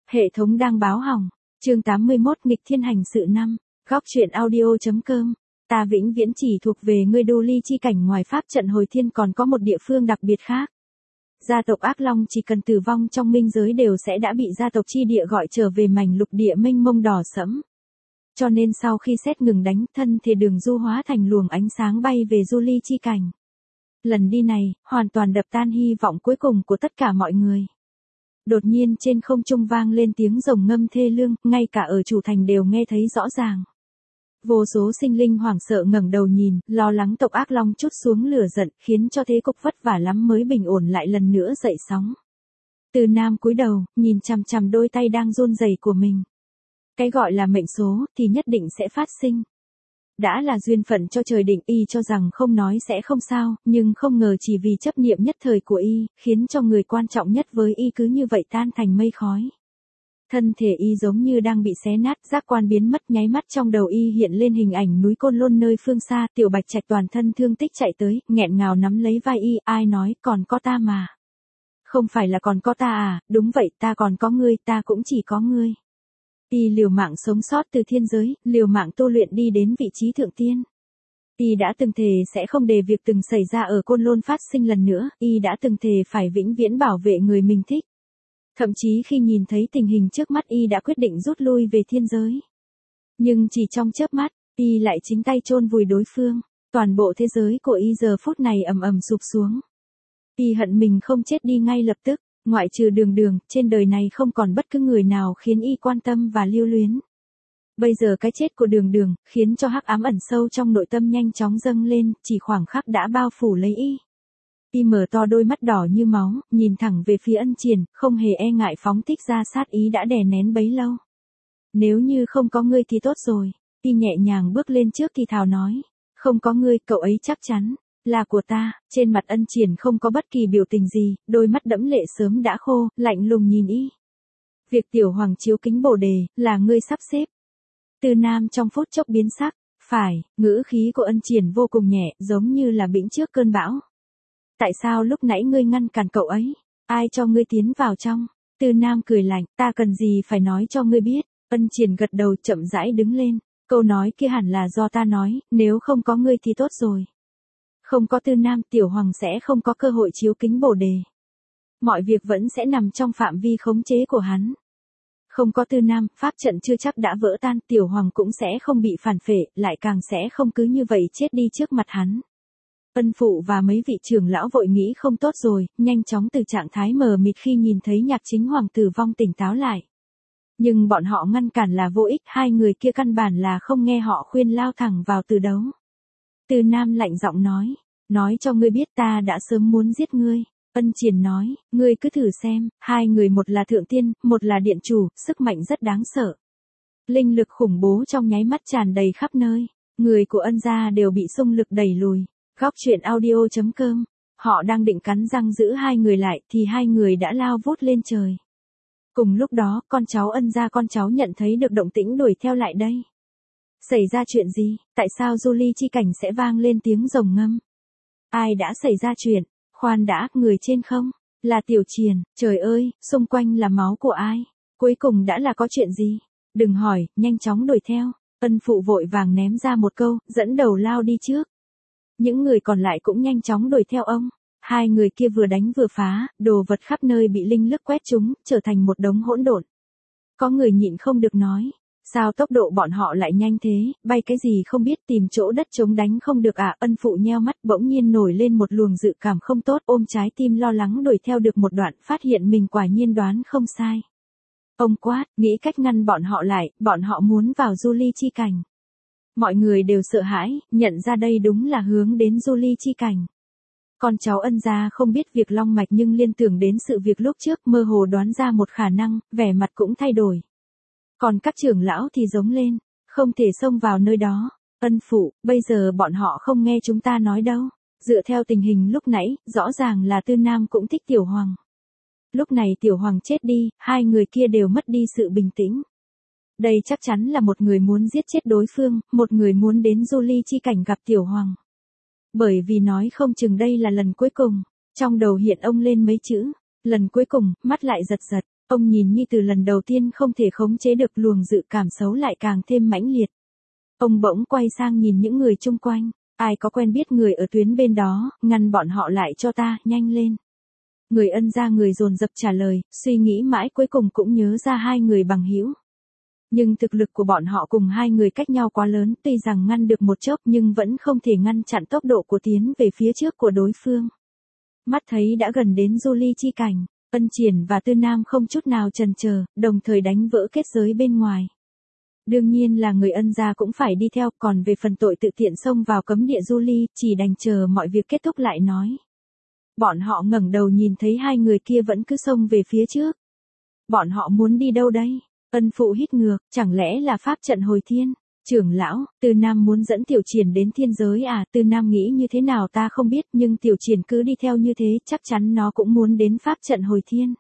Hệ thống đang báo hỏng. Chương 81 nghịch thiên hành sự năm. Góc truyện audio.com. Ta vĩnh viễn chỉ thuộc về ngươi đô ly chi cảnh, ngoài pháp trận hồi thiên còn có một địa phương đặc biệt khác. Gia tộc Ác Long chỉ cần tử vong trong minh giới đều sẽ đã bị gia tộc chi địa gọi trở về mảnh lục địa mênh mông đỏ sẫm. Cho nên sau khi xét ngừng đánh, thân thể Đường Du hóa thành luồng ánh sáng bay về du ly chi cảnh. Lần đi này, hoàn toàn đập tan hy vọng cuối cùng của tất cả mọi người. Đột nhiên trên không trung vang lên tiếng rồng ngâm thê lương, ngay cả ở chủ thành đều nghe thấy rõ ràng. Vô số sinh linh hoảng sợ ngẩng đầu nhìn, lo lắng tộc Ác Long trút xuống lửa giận, khiến cho thế cục vất vả lắm mới bình ổn lại lần nữa dậy sóng. Từ Nam cúi đầu, nhìn chằm chằm đôi tay đang run rẩy của mình. Cái gọi là mệnh số thì nhất định sẽ phát sinh. Đã là duyên phận cho trời định, y cho rằng không nói sẽ không sao, nhưng không ngờ chỉ vì chấp niệm nhất thời của y, khiến cho người quan trọng nhất với y cứ như vậy tan thành mây khói. Thân thể y giống như đang bị xé nát, giác quan biến mất, nháy mắt trong đầu y hiện lên hình ảnh núi Côn Lôn nơi phương xa, Tiểu Bạch Trạch toàn thân thương tích chạy tới, nghẹn ngào nắm lấy vai y, ai nói, còn có ta mà. Không phải là còn có ta à, đúng vậy, ta còn có ngươi, ta cũng chỉ có ngươi. Y liều mạng sống sót từ thiên giới, liều mạng tu luyện đi đến vị trí thượng tiên. Y đã từng thề sẽ không để việc từng xảy ra ở Côn Lôn phát sinh lần nữa, y đã từng thề phải vĩnh viễn bảo vệ người mình thích. Thậm chí khi nhìn thấy tình hình trước mắt y đã quyết định rút lui về thiên giới. Nhưng chỉ trong chớp mắt, y lại chính tay chôn vùi đối phương. Toàn bộ thế giới của y giờ phút này ầm ầm sụp xuống. Y hận mình không chết đi ngay lập tức, ngoại trừ Đường, trên đời này không còn bất cứ người nào khiến y quan tâm và lưu luyến. Bây giờ cái chết của Đường khiến cho hắc ám ẩn sâu trong nội tâm nhanh chóng dâng lên, chỉ khoảng khắc đã bao phủ lấy y. Y mở to đôi mắt đỏ như máu, nhìn thẳng về phía Ân Triển, không hề e ngại phóng thích ra sát ý đã đè nén bấy lâu. Nếu như không có ngươi thì tốt rồi. Y nhẹ nhàng bước lên trước thì thào nói. Không có ngươi, cậu ấy chắc chắn là của ta. Trên mặt Ân Triển không có bất kỳ biểu tình gì, đôi mắt đẫm lệ sớm đã khô, lạnh lùng nhìn y. Việc Tiểu Hoàng chiếu kính bồ đề, là ngươi sắp xếp. Từ Nam trong phút chốc biến sắc. Phải, ngữ khí của Ân Triển vô cùng nhẹ, giống như là bĩnh trước cơn bão. Tại sao lúc nãy ngươi ngăn cản cậu ấy? Ai cho ngươi tiến vào trong? Từ Nam cười lạnh, ta cần gì phải nói cho ngươi biết? Ân Triển gật đầu chậm rãi đứng lên. Câu nói kia hẳn là do ta nói, nếu không có ngươi thì tốt rồi. Không có Từ Nam, Tiểu Hoàng sẽ không có cơ hội chiếu kính bồ đề. Mọi việc vẫn sẽ nằm trong phạm vi khống chế của hắn. Không có Từ Nam, pháp trận chưa chắc đã vỡ tan, Tiểu Hoàng cũng sẽ không bị phản phệ, lại càng sẽ không cứ như vậy chết đi trước mặt hắn. Ân phụ và mấy vị trưởng lão vội nghĩ không tốt rồi, nhanh chóng từ trạng thái mờ mịt khi nhìn thấy Nhạc Chính Hoàng tử vong tỉnh táo lại. Nhưng bọn họ ngăn cản là vô ích, hai người kia căn bản là không nghe họ khuyên, lao thẳng vào từ đấu. Từ Nam lạnh giọng nói cho ngươi biết ta đã sớm muốn giết ngươi. Ân Triển nói, ngươi cứ thử xem, hai người một là thượng tiên, một là điện chủ, sức mạnh rất đáng sợ. Linh lực khủng bố trong nháy mắt tràn đầy khắp nơi, người của Ân gia đều bị xung lực đẩy lùi. Góc truyện audio.com. Họ đang định cắn răng giữ hai người lại thì hai người đã lao vút lên trời. Cùng lúc đó, con cháu Ân gia con cháu nhận thấy được động tĩnh đuổi theo lại đây. Xảy ra chuyện gì? Tại sao du ly chi cảnh sẽ vang lên tiếng rồng ngâm? Ai đã xảy ra chuyện? Khoan đã, người trên không? Là Tiểu Triển. Trời ơi, xung quanh là máu của ai? Cuối cùng đã là có chuyện gì? Đừng hỏi, nhanh chóng đuổi theo. Ân phụ vội vàng ném ra một câu, dẫn đầu lao đi trước. Những người còn lại cũng nhanh chóng đuổi theo ông. Hai người kia vừa đánh vừa phá, đồ vật khắp nơi bị linh lực quét trúng, trở thành một đống hỗn độn. Có người nhịn không được nói, sao tốc độ bọn họ lại nhanh thế, bay cái gì không biết, tìm chỗ đất trống đánh không được à? Ân phụ nheo mắt, bỗng nhiên nổi lên một luồng dự cảm không tốt, ôm trái tim lo lắng đuổi theo được một đoạn, phát hiện mình quả nhiên đoán không sai. Ông quát, nghĩ cách ngăn bọn họ lại, bọn họ muốn vào du ly chi cảnh. Mọi người đều sợ hãi, nhận ra đây đúng là hướng đến du ly chi cảnh. Con cháu Ân gia không biết việc long mạch nhưng liên tưởng đến sự việc lúc trước, mơ hồ đoán ra một khả năng, vẻ mặt cũng thay đổi. Còn các trưởng lão thì giống lên, không thể xông vào nơi đó. Ân phụ, bây giờ bọn họ không nghe chúng ta nói đâu. Dựa theo tình hình lúc nãy, rõ ràng là Tư Nam cũng thích Tiểu Hoàng. Lúc này Tiểu Hoàng chết đi, hai người kia đều mất đi sự bình tĩnh. Đây chắc chắn là một người muốn giết chết đối phương, một người muốn đến du ly chi cảnh gặp Tiểu Hoàng. Bởi vì nói không chừng đây là lần cuối cùng. Trong đầu hiện ông lên mấy chữ. Lần cuối cùng, mắt lại giật giật. Ông nhìn Nhi Tử lần đầu tiên không thể khống chế được luồng dự cảm xấu lại càng thêm mãnh liệt. Ông bỗng quay sang nhìn những người chung quanh, ai có quen biết người ở tuyến bên đó, ngăn bọn họ lại cho ta, nhanh lên. Người Ân gia người dồn dập trả lời, suy nghĩ mãi cuối cùng cũng nhớ ra hai người bằng hữu. Nhưng thực lực của bọn họ cùng hai người cách nhau quá lớn, tuy rằng ngăn được một chốc nhưng vẫn không thể ngăn chặn tốc độ của tiến về phía trước của đối phương. Mắt thấy đã gần đến du ly chi cảnh, Ân Triển và Tư Nam không chút nào chần chờ, đồng thời đánh vỡ kết giới bên ngoài. Đương nhiên là người Ân gia cũng phải đi theo, còn về phần tội tự tiện xông vào cấm địa du ly, chỉ đành chờ mọi việc kết thúc lại nói. Bọn họ ngẩng đầu nhìn thấy hai người kia vẫn cứ xông về phía trước. Bọn họ muốn đi đâu đây? Ân phụ hít ngược, chẳng lẽ là pháp trận hồi thiên? Trưởng lão, Tư Nam muốn dẫn Tiểu Triển đến thiên giới à? Tư Nam nghĩ như thế nào ta không biết, nhưng Tiểu Triển cứ đi theo như thế, chắc chắn nó cũng muốn đến pháp trận hồi thiên.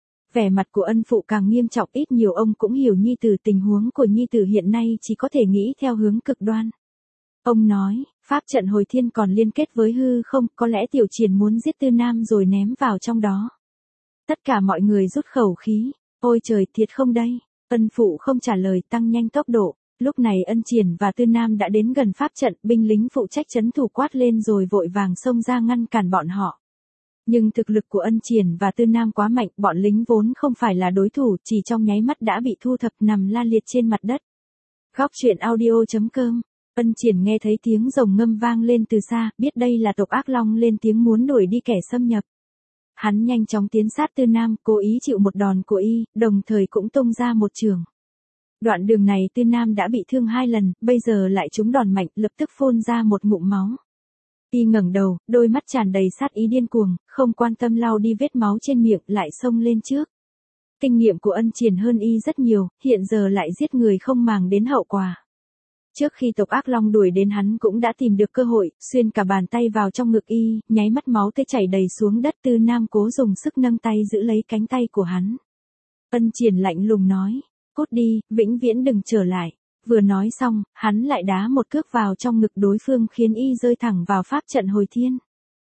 Vẻ mặt của ân phụ càng nghiêm trọng, ít nhiều ông cũng hiểu Nhi Tử, tình huống của Nhi Tử hiện nay chỉ có thể nghĩ theo hướng cực đoan. Ông nói, pháp trận hồi thiên còn liên kết với hư không, có lẽ Tiểu Triển muốn giết Tư Nam rồi ném vào trong đó. Tất cả mọi người rút khẩu khí, ôi trời, thiệt không đây? Ân phụ không trả lời, tăng nhanh tốc độ. Lúc này Ân Triển và Tư Nam đã đến gần pháp trận, binh lính phụ trách trấn thủ quát lên rồi vội vàng xông ra ngăn cản bọn họ. Nhưng thực lực của Ân Triển và Tư Nam quá mạnh, bọn lính vốn không phải là đối thủ, chỉ trong nháy mắt đã bị thu thập nằm la liệt trên mặt đất. Góc truyện audio.com. Ân Triển nghe thấy tiếng rồng ngâm vang lên từ xa, biết đây là tộc ác long lên tiếng muốn đuổi đi kẻ xâm nhập. Hắn nhanh chóng tiến sát Tư Nam, cố ý chịu một đòn của y, đồng thời cũng tung ra một chưởng. Đoạn đường này Tư Nam đã bị thương 2 lần, bây giờ lại trúng đòn mạnh, lập tức phun ra một ngụm máu. Y ngẩng đầu, đôi mắt tràn đầy sát ý điên cuồng, không quan tâm lau đi vết máu trên miệng, lại xông lên trước. Kinh nghiệm của Ân Triển hơn y rất nhiều, hiện giờ lại giết người không màng đến hậu quả. Trước khi tộc ác long đuổi đến hắn cũng đã tìm được cơ hội, xuyên cả bàn tay vào trong ngực y, nháy mắt máu tê chảy đầy xuống đất. Tư Nam cố dùng sức nâng tay giữ lấy cánh tay của hắn. Ân Triển lạnh lùng nói, cút đi, vĩnh viễn đừng trở lại. Vừa nói xong, hắn lại đá một cước vào trong ngực đối phương khiến y rơi thẳng vào pháp trận hồi thiên.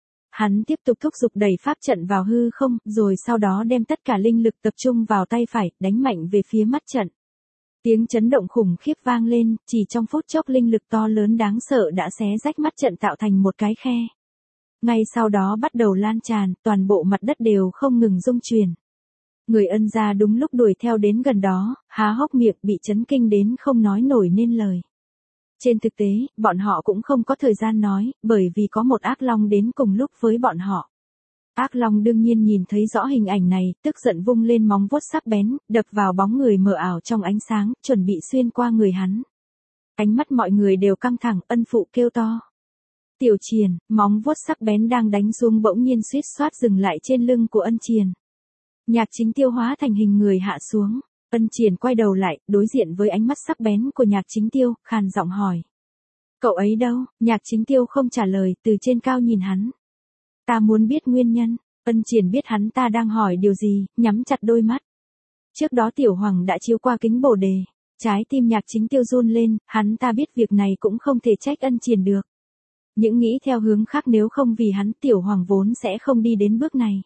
Hắn tiếp tục thúc giục đẩy pháp trận vào hư không, rồi sau đó đem tất cả linh lực tập trung vào tay phải, đánh mạnh về phía mắt trận. Tiếng chấn động khủng khiếp vang lên, chỉ trong phút chốc linh lực to lớn đáng sợ đã xé rách mắt trận tạo thành một cái khe. Ngay sau đó bắt đầu lan tràn, toàn bộ mặt đất đều không ngừng rung chuyển. Người Ân gia đúng lúc đuổi theo đến gần đó, há hốc miệng bị chấn kinh đến không nói nổi nên lời. Trên thực tế, bọn họ cũng không có thời gian nói, bởi vì có một ác long đến cùng lúc với bọn họ. Ác long đương nhiên nhìn thấy rõ hình ảnh này, tức giận vung lên móng vuốt sắc bén, đập vào bóng người mờ ảo trong ánh sáng, chuẩn bị xuyên qua người hắn. Ánh mắt mọi người đều căng thẳng, Ân phụ kêu to. Tiểu Triển, móng vuốt sắc bén đang đánh xuống bỗng nhiên suýt xoát dừng lại trên lưng của Ân Triển. Nhạc Chính Tiêu hóa thành hình người hạ xuống. Ân Triển quay đầu lại, đối diện với ánh mắt sắc bén của Nhạc Chính Tiêu, khàn giọng hỏi. Cậu ấy đâu? Nhạc Chính Tiêu không trả lời, từ trên cao nhìn hắn. Ta muốn biết nguyên nhân. Ân Triển biết hắn ta đang hỏi điều gì, nhắm chặt đôi mắt. Trước đó Tiểu Hoàng đã chiếu qua kính bổ đề. Trái tim Nhạc Chính Tiêu run lên, hắn ta biết việc này cũng không thể trách Ân Triển được. Những nghĩ theo hướng khác, nếu không vì hắn, Tiểu Hoàng vốn sẽ không đi đến bước này.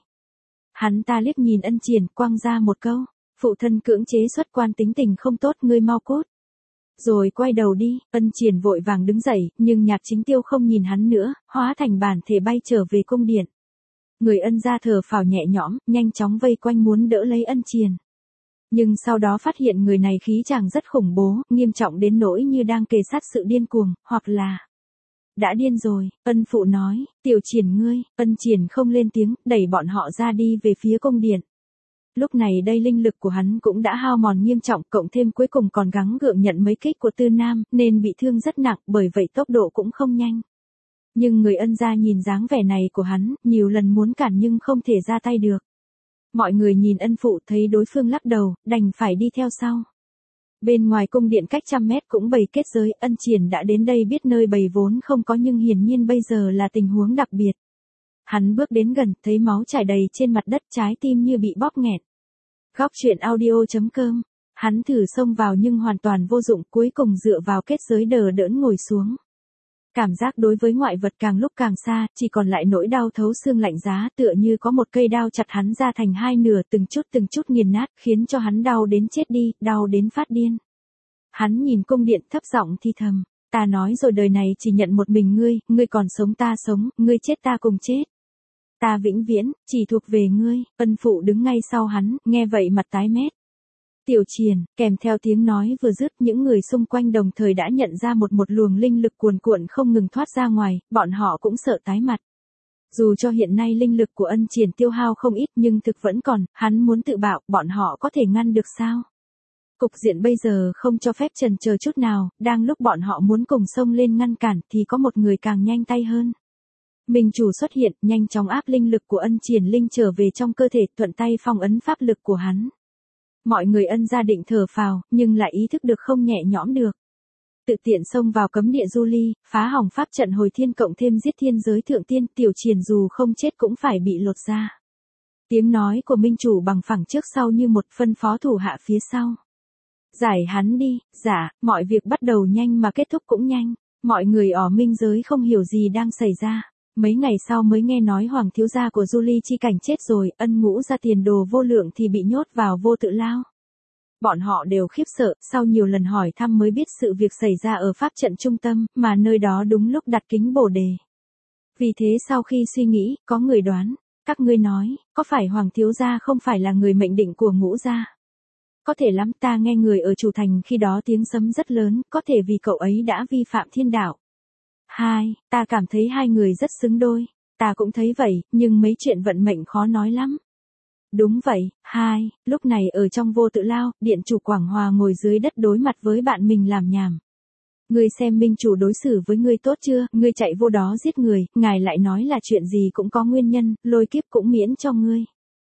Hắn ta liếc nhìn Ân Triển, quăng ra một câu. Phụ thân cưỡng chế xuất quan tính tình không tốt, ngươi mau cút. Rồi quay đầu đi. Ân Triển vội vàng đứng dậy, nhưng Nhạc Chính Tiêu không nhìn hắn nữa, hóa thành bản thể bay trở về cung điện. Người Ân gia thở phào nhẹ nhõm, nhanh chóng vây quanh muốn đỡ lấy Ân Triển. Nhưng sau đó phát hiện người này khí chàng rất khủng bố, nghiêm trọng đến nỗi như đang kề sát sự điên cuồng, hoặc là đã điên rồi. Ân phụ nói, Tiểu Triển ngươi. Ân Triển không lên tiếng, đẩy bọn họ ra đi về phía cung điện. Lúc này đây linh lực của hắn cũng đã hao mòn nghiêm trọng, cộng thêm cuối cùng còn gắng gượng nhận mấy kích của Tư Nam, nên bị thương rất nặng, bởi vậy tốc độ cũng không nhanh. Nhưng người Ân gia nhìn dáng vẻ này của hắn, nhiều lần muốn cản nhưng không thể ra tay được. Mọi người nhìn Ân phụ thấy đối phương lắc đầu, đành phải đi theo sau. Bên ngoài cung điện cách 100 mét cũng bày kết giới, Ân Triển đã đến đây biết nơi bày vốn không có nhưng hiển nhiên bây giờ là tình huống đặc biệt. Hắn bước đến gần, thấy máu chảy đầy trên mặt đất, trái tim như bị bóp nghẹt. Góc truyện audio.com. Hắn thử xông vào nhưng hoàn toàn vô dụng, cuối cùng dựa vào kết giới đờ đẫn ngồi xuống. Cảm giác đối với ngoại vật càng lúc càng xa, chỉ còn lại nỗi đau thấu xương lạnh giá, tựa như có một cây đao chặt hắn ra thành hai nửa, từng chút nghiền nát, khiến cho hắn đau đến chết đi, đau đến phát điên. Hắn nhìn cung điện thấp giọng thi thầm, ta nói rồi đời này chỉ nhận một mình ngươi còn sống ta sống, ngươi chết ta cùng chết. Ta vĩnh viễn, chỉ thuộc về ngươi. Ân phụ đứng ngay sau hắn, nghe vậy mặt tái mét. Tiểu Triền, kèm theo tiếng nói vừa dứt, những người xung quanh đồng thời đã nhận ra một luồng linh lực cuồn cuộn không ngừng thoát ra ngoài, bọn họ cũng sợ tái mặt. Dù cho hiện nay linh lực của Ân Triền tiêu hao không ít nhưng thực vẫn còn, hắn muốn tự bạo, bọn họ có thể ngăn được sao? Cục diện bây giờ không cho phép chần chờ chút nào, đang lúc bọn họ muốn cùng xông lên ngăn cản thì có một người càng nhanh tay hơn. Minh chủ xuất hiện, nhanh chóng áp linh lực của Ân Triền Linh trở về trong cơ thể, thuận tay phong ấn pháp lực của hắn. Mọi người Ân gia định thở phào, nhưng lại ý thức được không nhẹ nhõm được. Tự tiện xông vào cấm địa du ly, phá hỏng pháp trận hồi thiên cộng thêm giết thiên giới thượng tiên, Tiểu Triền dù không chết cũng phải bị lột da. Tiếng nói của Minh chủ bằng phẳng trước sau như một phân phó thủ hạ phía sau. Giải hắn đi. Dạ, mọi việc bắt đầu nhanh mà kết thúc cũng nhanh. Mọi người ở Minh giới không hiểu gì đang xảy ra. Mấy ngày sau mới nghe nói hoàng thiếu gia của Du Ly chi cảnh chết rồi, Ân Ngũ ra tiền đồ vô lượng thì bị nhốt vào vô tự lao. Bọn họ đều khiếp sợ, sau nhiều lần hỏi thăm mới biết sự việc xảy ra ở pháp trận trung tâm, mà nơi đó đúng lúc đặt kính bồ đề. Vì thế sau khi suy nghĩ, có người đoán, các ngươi nói, có phải hoàng thiếu gia không phải là người mệnh định của Ngũ gia? Có thể lắm, ta nghe người ở chủ thành khi đó tiếng sấm rất lớn, có thể vì cậu ấy đã vi phạm thiên đạo. Ta cảm thấy hai người rất xứng đôi. Ta cũng thấy vậy, nhưng mấy chuyện vận mệnh khó nói lắm. Đúng vậy. Lúc này ở trong vô tự lao, điện chủ Quảng Hòa ngồi dưới đất đối mặt với bạn mình làm nhảm. Ngươi xem Minh chủ đối xử với ngươi tốt chưa, ngươi chạy vô đó giết người, ngài lại nói là chuyện gì cũng có nguyên nhân, lôi kiếp cũng miễn cho ngươi.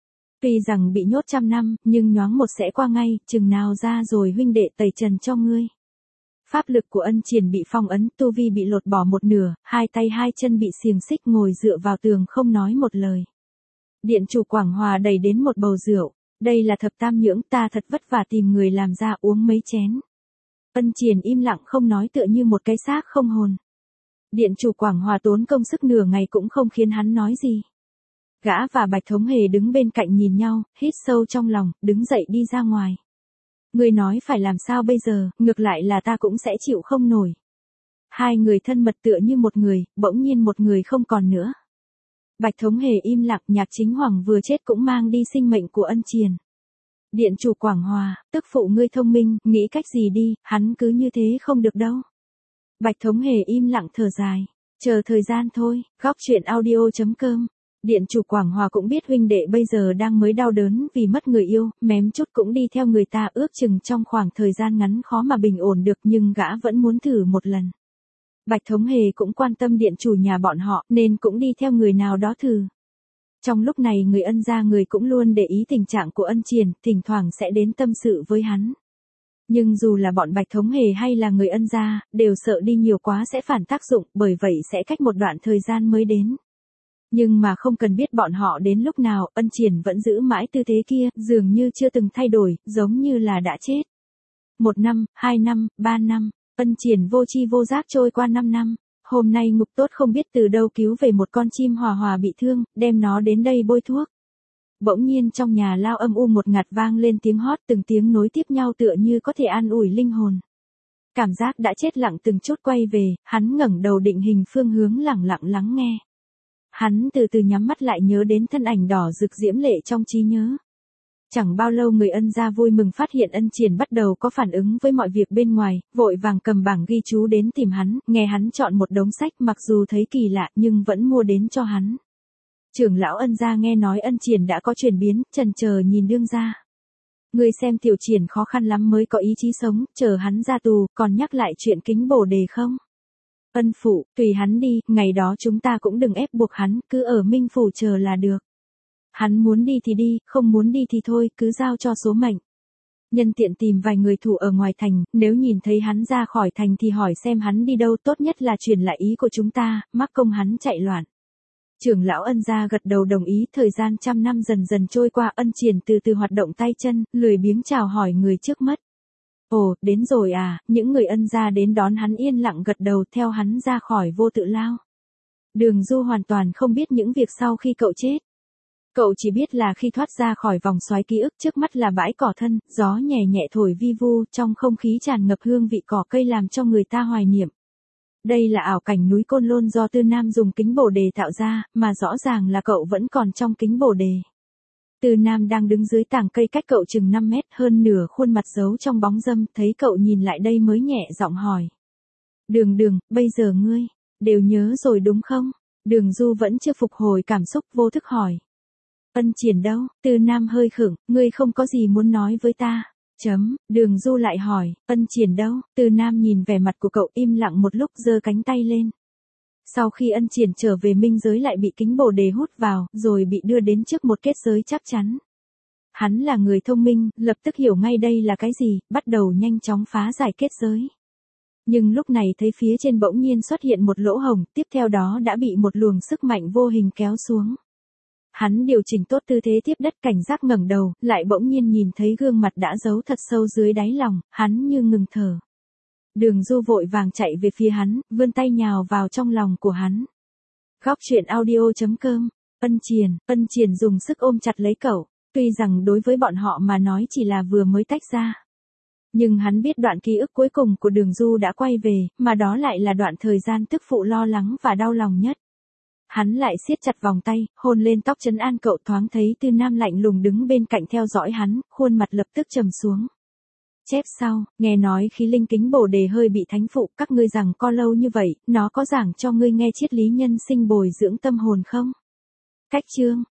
Tuy rằng bị nhốt 100 năm, nhưng nhoáng một sẽ qua ngay, chừng nào ra rồi huynh đệ tẩy trần cho ngươi. Pháp lực của Ân Triền bị phong ấn, tu vi bị lột bỏ một nửa, hai tay hai chân bị xiềng xích ngồi dựa vào tường không nói một lời. Điện chủ Quảng Hòa đẩy đến một bầu rượu, đây là thập tam nhưỡng, ta thật vất vả tìm người làm ra uống mấy chén. Ân Triền im lặng không nói tựa như một cái xác không hồn. Điện chủ Quảng Hòa tốn công sức nửa ngày cũng không khiến hắn nói gì. Gã và Bạch Thống Hề đứng bên cạnh nhìn nhau, hít sâu trong lòng, đứng dậy đi ra ngoài. Người nói phải làm sao bây giờ, ngược lại là ta cũng sẽ chịu không nổi. Hai người thân mật tựa như một người, bỗng nhiên một người không còn nữa. Bạch Thống Hề im lặng, Nhạc Chính Hoàng vừa chết cũng mang đi sinh mệnh của Ân Triền. Điện chủ Quảng Hòa, tức phụ ngươi thông minh, nghĩ cách gì đi, hắn cứ như thế không được đâu. Bạch Thống Hề im lặng thở dài, chờ thời gian thôi. Góc truyện audio.com. Điện chủ Quảng Hòa cũng biết huynh đệ bây giờ đang mới đau đớn vì mất người yêu, mém chút cũng đi theo người ta, ước chừng trong khoảng thời gian ngắn khó mà bình ổn được, nhưng gã vẫn muốn thử một lần. Bạch Thống Hề cũng quan tâm điện chủ nhà bọn họ, nên cũng đi theo người nào đó thử. Trong lúc này người Ân gia người cũng luôn để ý tình trạng của Ân Triền, thỉnh thoảng sẽ đến tâm sự với hắn. Nhưng dù là bọn Bạch Thống Hề hay là người Ân gia, đều sợ đi nhiều quá sẽ phản tác dụng, bởi vậy sẽ cách một đoạn thời gian mới đến. Nhưng mà không cần biết bọn họ đến lúc nào, Ân Triền vẫn giữ mãi tư thế kia, dường như chưa từng thay đổi, giống như là đã chết. 1 năm, 2 năm, 3 năm, Ân Triền vô tri vô giác trôi qua 5 năm. Hôm nay Ngục Tốt không biết từ đâu cứu về một con chim hòa hòa bị thương, đem nó đến đây bôi thuốc. Bỗng nhiên trong nhà lao âm u một ngạt vang lên tiếng hót, từng tiếng nối tiếp nhau tựa như có thể an ủi linh hồn. Cảm giác đã chết lặng từng chút quay về, hắn ngẩng đầu định hình phương hướng lẳng lặng lắng nghe. Hắn từ từ nhắm mắt lại nhớ đến thân ảnh đỏ rực diễm lệ trong trí nhớ. Chẳng bao lâu người Ân gia vui mừng phát hiện Ân Triền bắt đầu có phản ứng với mọi việc bên ngoài, vội vàng cầm bảng ghi chú đến tìm hắn, nghe hắn chọn một đống sách mặc dù thấy kỳ lạ nhưng vẫn mua đến cho hắn. Trưởng lão Ân gia nghe nói Ân Triền đã có chuyển biến, chần chờ nhìn đương gia. Người xem Tiểu Triền khó khăn lắm mới có ý chí sống, chờ hắn ra tù, còn nhắc lại chuyện kính bồ đề không? Ân phụ, tùy hắn đi, ngày đó chúng ta cũng đừng ép buộc hắn, cứ ở Minh phủ chờ là được. Hắn muốn đi thì đi, không muốn đi thì thôi, cứ giao cho số mệnh. Nhân tiện tìm vài người thủ ở ngoài thành, nếu nhìn thấy hắn ra khỏi thành thì hỏi xem hắn đi đâu, tốt nhất là truyền lại ý của chúng ta, mắc công hắn chạy loạn. Trưởng lão Ân gia gật đầu đồng ý, thời gian 100 năm dần dần trôi qua, Ân Triền từ từ hoạt động tay chân, lười biếng chào hỏi người trước mắt. Ồ, đến rồi à, những người ân gia đến đón hắn yên lặng gật đầu theo hắn ra khỏi vô tự lao. Đường Du hoàn toàn không biết những việc sau khi cậu chết. Cậu chỉ biết là khi thoát ra khỏi vòng xoáy ký ức trước mắt là bãi cỏ thân, gió nhẹ nhẹ thổi vi vu, trong không khí tràn ngập hương vị cỏ cây làm cho người ta hoài niệm. Đây là ảo cảnh núi Côn Lôn do Tư Nam dùng kính bổ đề tạo ra, mà rõ ràng là cậu vẫn còn trong kính bổ đề. Tư Nam đang đứng dưới tảng cây cách cậu chừng 5 mét, hơn nửa khuôn mặt giấu trong bóng râm, thấy cậu nhìn lại đây mới nhẹ giọng hỏi. Đường, bây giờ ngươi, đều nhớ rồi đúng không? Đường Du vẫn chưa phục hồi cảm xúc, vô thức hỏi. Ân Triển đâu? Tư Nam hơi khựng, ngươi không có gì muốn nói với ta. Đường Du lại hỏi, Ân Triển đâu? Tư Nam nhìn vẻ mặt của cậu im lặng một lúc giơ cánh tay lên. Sau khi Ân Triển trở về minh giới lại bị kính bồ đề hút vào, rồi bị đưa đến trước một kết giới chắc chắn. Hắn là người thông minh, lập tức hiểu ngay đây là cái gì, bắt đầu nhanh chóng phá giải kết giới. Nhưng lúc này thấy phía trên bỗng nhiên xuất hiện một lỗ hổng, tiếp theo đó đã bị một luồng sức mạnh vô hình kéo xuống. Hắn điều chỉnh tốt tư thế tiếp đất, cảnh giác ngẩng đầu, lại bỗng nhiên nhìn thấy gương mặt đã giấu thật sâu dưới đáy lòng, hắn như ngừng thở. Đường Du vội vàng chạy về phía hắn, vươn tay nhào vào trong lòng của hắn. Góc truyện audio.com. Ân Triển dùng sức ôm chặt lấy cậu, tuy rằng đối với bọn họ mà nói chỉ là vừa mới tách ra. Nhưng hắn biết đoạn ký ức cuối cùng của Đường Du đã quay về, mà đó lại là đoạn thời gian tức phụ lo lắng và đau lòng nhất. Hắn lại siết chặt vòng tay, hôn lên tóc trấn an cậu, thoáng thấy Tư Nam lạnh lùng đứng bên cạnh theo dõi hắn, khuôn mặt lập tức trầm xuống. Chép sau, nghe nói khí linh kính bồ đề hơi bị thánh phụ, các ngươi rằng co lâu như vậy, nó có giảng cho ngươi nghe triết lý nhân sinh bồi dưỡng tâm hồn không? Cách chương